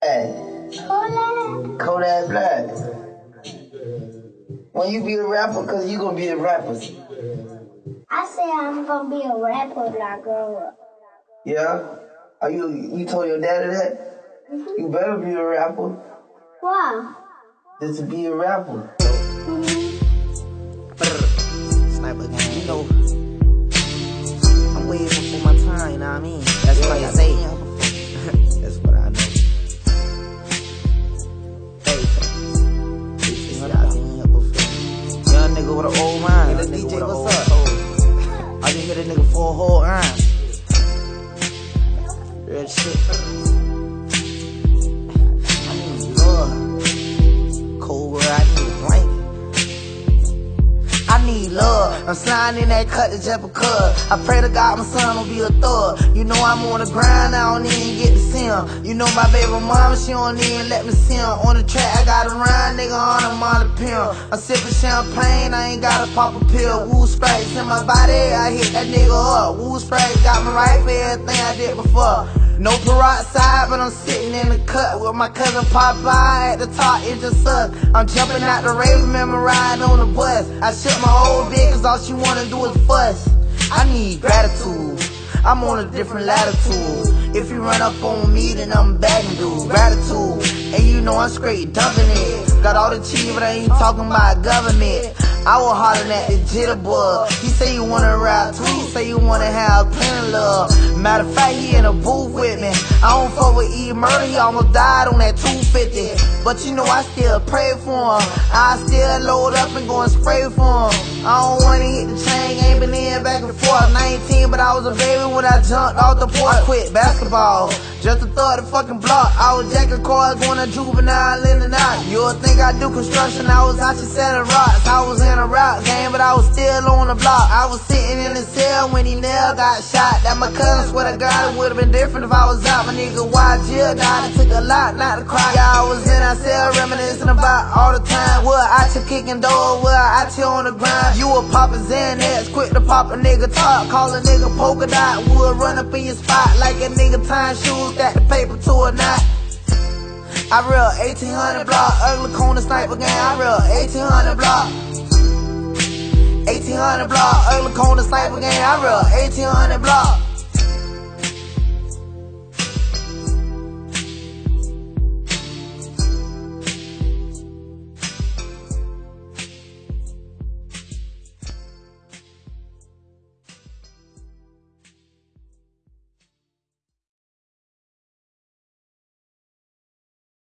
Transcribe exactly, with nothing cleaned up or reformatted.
Kodak. Kodak Black. When you be a rapper, cause you gonna be a rapper. I say I'm gonna be a rapper when I grow up. Yeah? Are you you told your daddy that? Mm-hmm. You better be a rapper. Why? Just to be a rapper. Mm-hmm. Sniper gang, you know, I'm way before my time, you know what I mean? That's what I say. That's what I know. Hey, y'all been here before. Young nigga with an old mind. Hey, D J, what's up? Soul. I just hit a nigga for a whole iron. Real shit. I need love. Cold world, I need a blanket. I need love. I'm sliding in that cut to just because. I pray to God my son will be a thug. You know I'm on the grind, I don't even get to see him. You know my baby mama, she don't even let me see him. On the track, I got a rhyme, nigga, on a molly pill. I'm sipping champagne, I ain't gotta pop a pill. Woo sprays in my body, I hit that nigga up. Woo sprays got me right for everything I did before. No peroxide, but I'm sitting in the cut with my cousin Popeye at the top, it just sucks. I'm jumping out the rave, remember riding on the bus. I shook my whole bitch, cause all she wanna do is fuss. I need gratitude, I'm on a different latitude. If you run up on me, then I'm begging dude. Gratitude, and you know I'm straight dumping it. Got all the cheese, but I ain't talking about government. I was hollering at the jitterbug. He say you wanna rap too, he say you wanna have plenty love. Matter of fact, he in a booth with me. I don't fuck with E Murder, he almost died on that two fifty. But you know I still pray for him. I still load up and go and spray for him. I don't wanna hit the chain, ain't been in back and forth. nineteen, but I was a baby when I jumped off the porch. I quit basketball, just to throw the fucking block. I was jacking cars, going to juvenile in and out. You would think I do construction, I was out here selling rocks. I was in a rap game, but I was still on the block. I was sitting in the cell when he nail got shot. That my cousin, swear to God, it would've been different if I was out. My nigga Y G died, it took a lot not to cry. Yeah, I was in that cell reminiscing about all the time. Well, I out kicking doors, well, I out on the grind. You a poppin' Xanax, quick to pop a nigga top. Call a nigga polka dot, would run up in your spot like a nigga tying shoes, stack the paper to a knot. I real eighteen hundred block, ugly corner sniper gang. I real eighteen hundred block, eighteen hundred block, ugly corner sniper gang. I real eighteen hundred block.